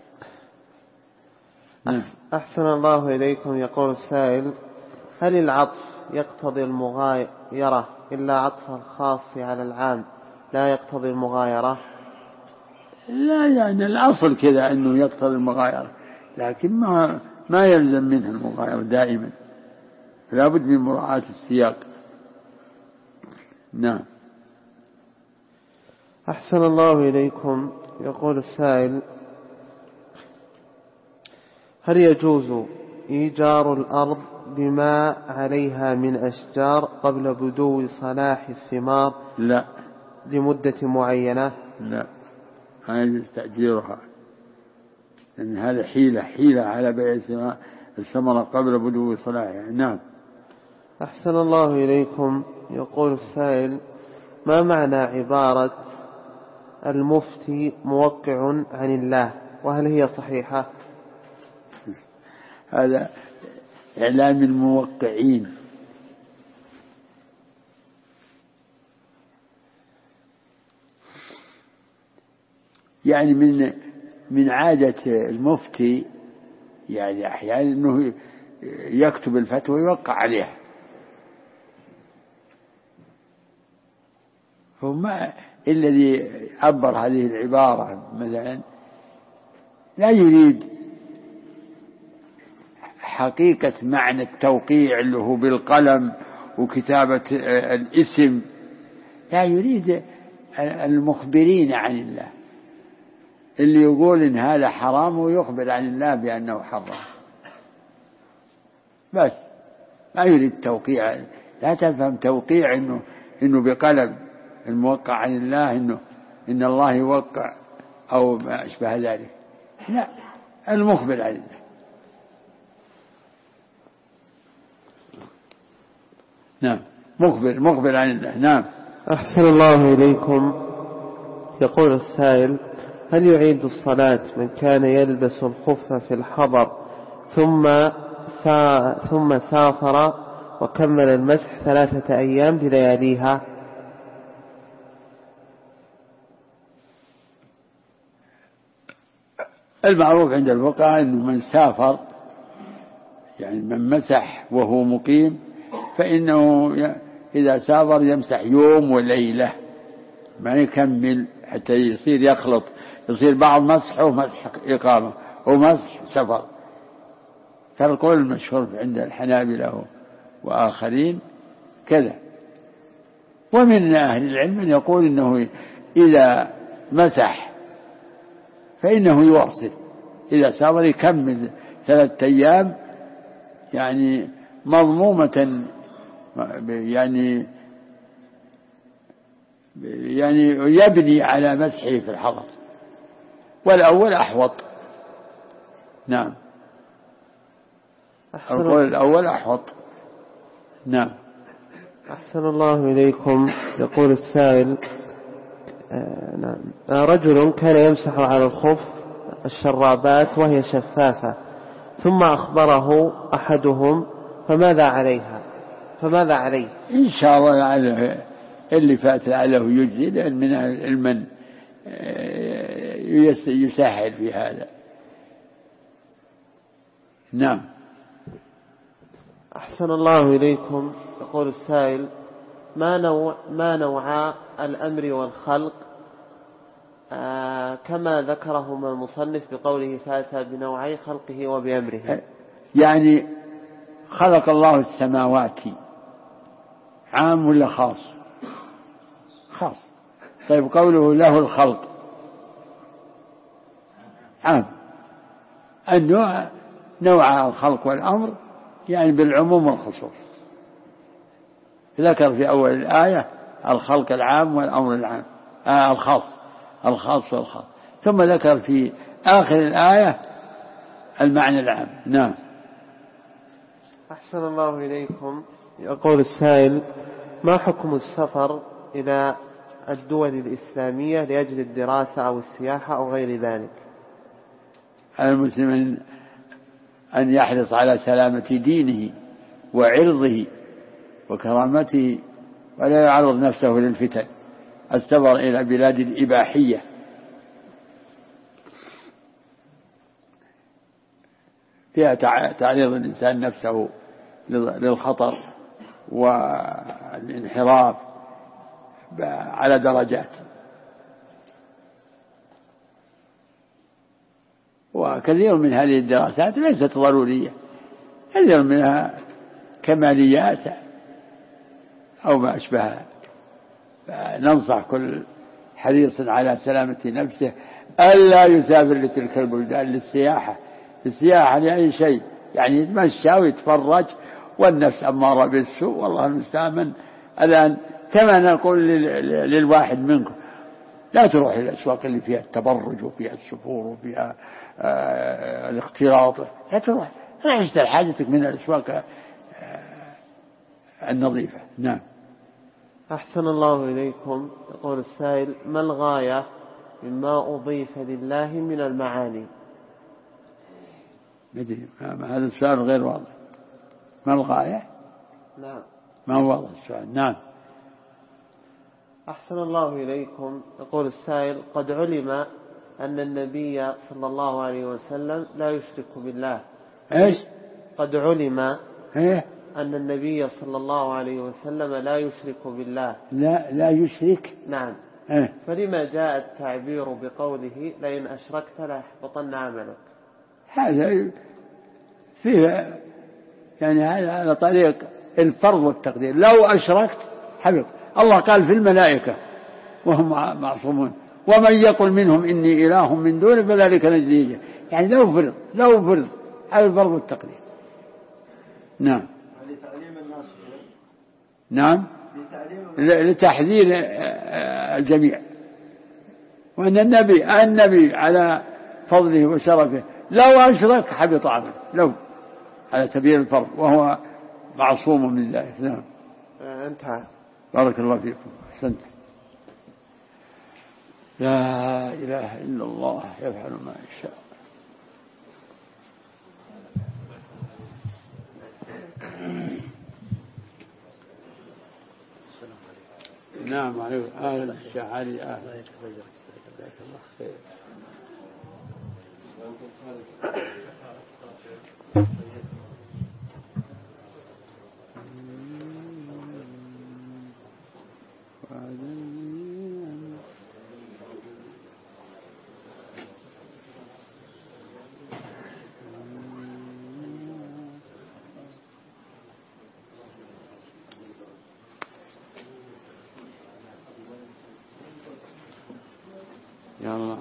أحسن الله إليكم. يقول السائل: هل العطف يقتضي المغايرة إلا عطف الخاص على العام لا يقتضي المغايرة؟ لا، يعني الأصل كذا أنه يقتضي المغايرة، لكن ما يلزم منها المغايرة دائما، لا بد من مراعاة السياق. نعم. أحسن الله إليكم. يقول السائل: هل يجوز إيجار الأرض بما عليها من أشجار قبل بدو صلاح الثمار؟ لا، لمدة معينة؟ لا، هذا تأجيرها، لأن هذا حيلة على بيع الثمرة قبل بدو صلاحها. نعم. أحسن الله إليكم. يقول السائل: ما معنى عبارة المفتي موقع عن الله، وهل هي صحيحة؟ هذا إعلام الموقعين، يعني من عادة المفتي، يعني أحيانا أنه يكتب الفتوى ويوقع عليها، فما الذي عبر هذه العبارة مثلا لا يريد حقيقة معنى التوقيع اللي هو بالقلم وكتابة الاسم، لا يريد المخبرين عن الله، اللي يقول إن هذا حرام ويخبر عن الله بأنه حرام، بس لا يريد توقيع. لا تفهم توقيع إنه بقلم، الموقع عن الله إن الله يوقع أو ما أشبه ذلك، لا، المخبر عن الله. نعم، مخبر عن الله. نعم. أحسن الله إليكم. يقول السائل: هل يعيد الصلاة من كان يلبس الخف في الحضر ثم سافر وكمل المسح 3 أيام بلياليها؟ المعروف عند الفقهاء أنه من سافر، يعني من مسح وهو مقيم، فإنه إذا سافر يمسح يوم وليلة، ما يكمل حتى يصير يخلط، يصير بعض مسحه مسح إقامة ومسح سفر. فالقول المشهور عند الحنابلة وآخرين كذا. ومن أهل العلم من يقول إنه إذا مسح فإنه يواصل، إذا سافر يكمل 3 أيام، يعني مضمومة، يعني يبني على مسحه في الحضر، والأول أحوط. نعم. القول الأول أحوط. نعم. أحسن الله إليكم. يقول السائل نعم. رجل كان يمسح على الخف الشرابات وهي شفافة، ثم أخبره أحدهم فماذا عليه؟ إن شاء الله لعله اللي فات لعله يجزي، لأن من المن يسهل في هذا. نعم. أحسن الله إليكم. يقول السائل ما نوع الأمر والخلق كما ذكرهما المصنف بقوله فأتى بنوعي خلقه وبأمره؟ يعني خلق الله السماوات عام ولا خاص؟ خاص. طيب قوله له الخلق عام. النوع نوع الخلق والأمر يعني بالعموم والخصوص. ذكر في أول الآية الخلق العام والأمر العام الخاص والخاص، ثم ذكر في آخر الآية المعنى العام. نعم. أحسن الله إليكم. يقول السائل ما حكم السفر إلى الدول الإسلامية لأجل الدراسة أو السياحة أو غير ذلك؟ على المسلم أن يحرص على سلامة دينه وعرضه وكرامته، ولا يعرض نفسه للفتن. السفر إلى بلاد الإباحية فيها تعريض الإنسان نفسه للخطر والانحراف على درجات، وكثير من هذه الدراسات ليست ضرورية، كثير منها كماليات أو ما أشبهها. فننصح كل حريص على سلامة نفسه ألا يسافر لتلك البلدان للسياحة لأي شيء، يعني يتمشى ويتفرج والنفس أمارة بالسوء، والله المستعان. الآن كما نقول للواحد منكم لا تروح إلى الأسواق اللي فيها التبرج وفيها السفور وفيها الاختلاط، لا تروح اشتري حاجتك من الأسواق النظيفة. نعم. أحسن الله إليكم. يقول السائل ما الغاية مما أضيف لله من المعاني؟ هذا السؤال غير واضح. ما الغاية؟ نعم. ما هو واضح السؤال. نعم. أحسن الله إليكم. يقول السائل قد علم أن النبي صلى الله عليه وسلم لا يشرك بالله. إيش؟ قد علم إيه؟ أن النبي صلى الله عليه وسلم لا يشرك بالله. لا يشرك. نعم. إيه؟ فلما جاء التعبير بقوله لئن أشركت ليحبطن عملك؟ هذا فيه يعني هذا على طريق الفرض والتقدير. لو أشركت حبط. الله قال في الملائكة وهم معصومون ومن يقل منهم إني إله من دونه فذلك نجزيه. يعني لو فرض على الفرض والتقدير. نعم. نعم. لتحذير الجميع، وأن النبي على فضله وشرفه لو أشرك حبط عمله، لو على سبيل الفرض، وهو معصوم من ذلك. نعم. انتهى. بارك الله فيكم. أحسنت. لا إله إلا الله يفعل ما يشاء. نعم عليكم. أهلا الشيخ علي. أهلا. جزاك الله خير. يا الله.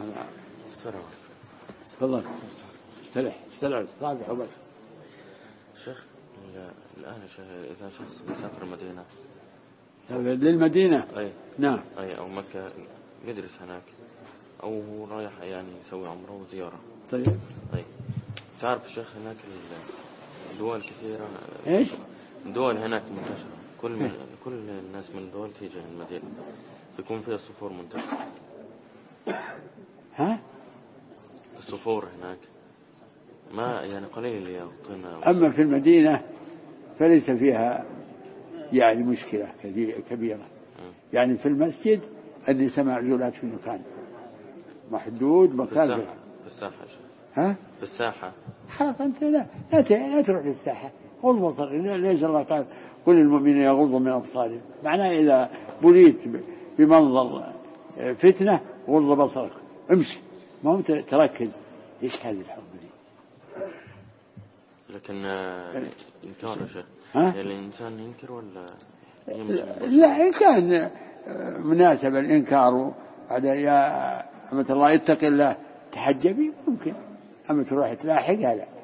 تفضل. استلع الصابح وبس. شيخ الآن إذا شخص مسافر المدينة للمدينة. أي. نعم. أي أو مكة يدرس هناك أو رايح يعني يسوي عمره وزيارة. طيب. تعرف شيخ هناك دول كثيرة. إيش؟ دول هناك منتشرة، كل الناس من الدول تيجي المدينة يكون فيها الصفور منتشرة. ها؟ الصفور هناك ما يعني قليل اللي يعطينا. أما في المدينة فليس فيها يعني مشكلة كبيرة. يعني في المسجد النساء معزولات في مكان محدود، مكان في الساحة. ها؟ في الساحة. خلاص أنت لا تروح للساحة، غض بصر. ليش الله قال كل المؤمنين يغضوا من أبصارهم؟ معناه إذا بليت بمنظر فتنة غض بصرك، امشي، ما هو تركز. إيش هذه الحرب دي؟ لكن إنكار يا شيخ، الإنسان ينكر ولا لا، إن كان مناسب الإنكار هذا يا أمة الله اتق الله تحجبي ممكن، أما تروح تلاحقها لا.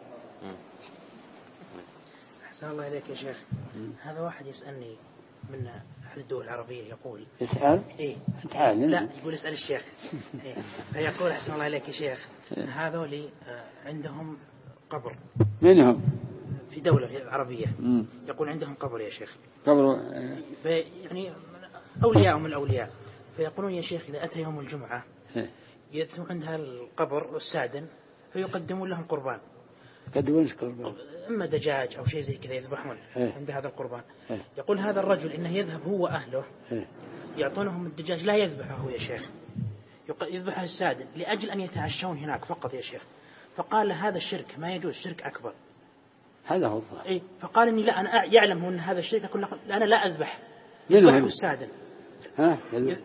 أحسن الله إليك يا شيخ. هذا واحد يسألني من أهل الدول العربية يقول يسأل؟ إيه لا يقول اسأل الشيخ. إيه فيقول أحسن الله إليك يا شيخ، هذول عندهم قبر. منهم؟ في دولة عربية يقول عندهم قبر يا شيخ، قبر يعني أولياء من الأولياء، فيقولون يا شيخ إذا أتى يوم الجمعة يأتون عند القبر السادن فيقدمون لهم قربان. يقدمون قربان، إما دجاج أو شيء زي كذا يذبحون عند هذا القربان. يقول هذا الرجل إنه يذهب هو وأهله يعطونهم الدجاج لا يذبحه يا شيخ، يذبحه السادن لأجل أن يتعشون هناك فقط يا شيخ. فقال هذا الشرك ما يجوز، شرك أكبر. هذا هو الظاهر. إيه فقال إني لا، أنا يعلم أن هذا الشرك، أقول أنا لا أذبح، يذبحه السادن. ها؟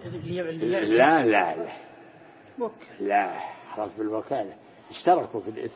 لا لا خلاص بالوكالة اشتركوا في الإثم.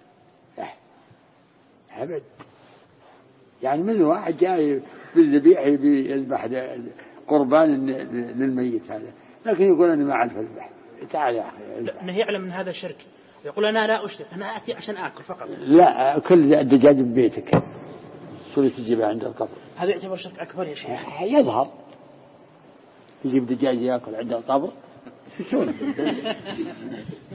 أبد. يعني من واحد جاي بالذبيحة يذبح قربان للميت هذا، لكن يقول أنا ما أعرف أذبح. تعال يا أخي. إنه يعلم من هذا الشرك، يقول أنا لا أشرك، أنا أتي عشان آكل فقط. لا، كل الدجاج ببيتك شو تجيبه عند القبر؟ هذا يعتبر شرك أكبر يا شيخ. يظهر يجيب دجاج يأكل عند القبر شو